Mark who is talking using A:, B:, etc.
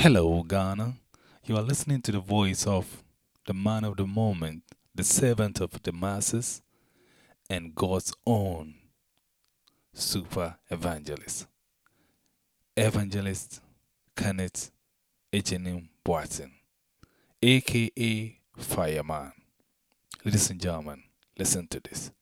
A: Hello, Ghana. You are listening to the voice of the man of the moment, the servant of the masses, and God's own super evangelist, Evangelist Kenneth Ejenim Boateng, aka Fireman. Ladies and gentlemen, listen to this.